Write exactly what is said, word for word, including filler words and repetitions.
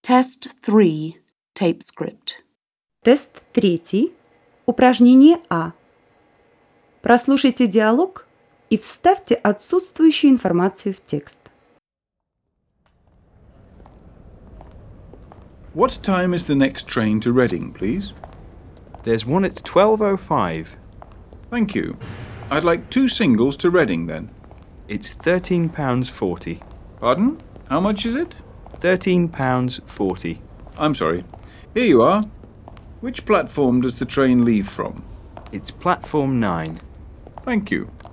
Test three. Tape script. Тест третий. Упражнение А. Прослушайте диалог и вставьте отсутствующую информацию в текст. What time is the next train to Reading, please? There's one at twelve oh five. Thank you. I'd like two singles to Reading, then. It's thirteen pounds forty. Pardon? How much is it? thirteen pounds forty. I'm sorry. Here you are. Which platform does the train leave from? It's platform nine. Thank you.